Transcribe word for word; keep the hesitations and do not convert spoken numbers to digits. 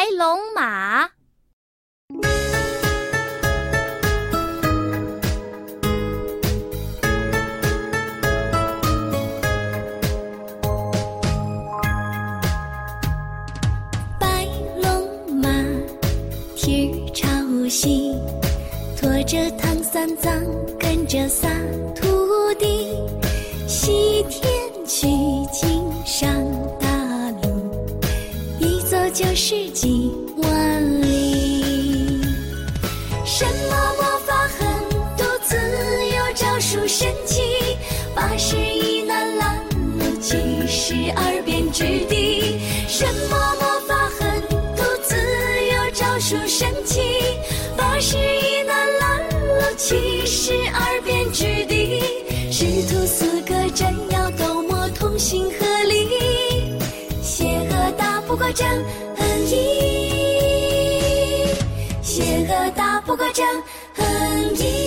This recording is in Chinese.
龙马。 白龙马，蹄儿朝西，驮着唐三藏，跟着仨徒弟，西天取经上大路，一走就是几万里。什么魔法狠毒自有招数神奇，八十一难拦路，七十二变之地。什么魔法狠毒自有招数神奇，八十一难拦路，七十二变之地。师徒四个真要斗魔同心合力，邪恶打不过正义，邪恶打不过正义。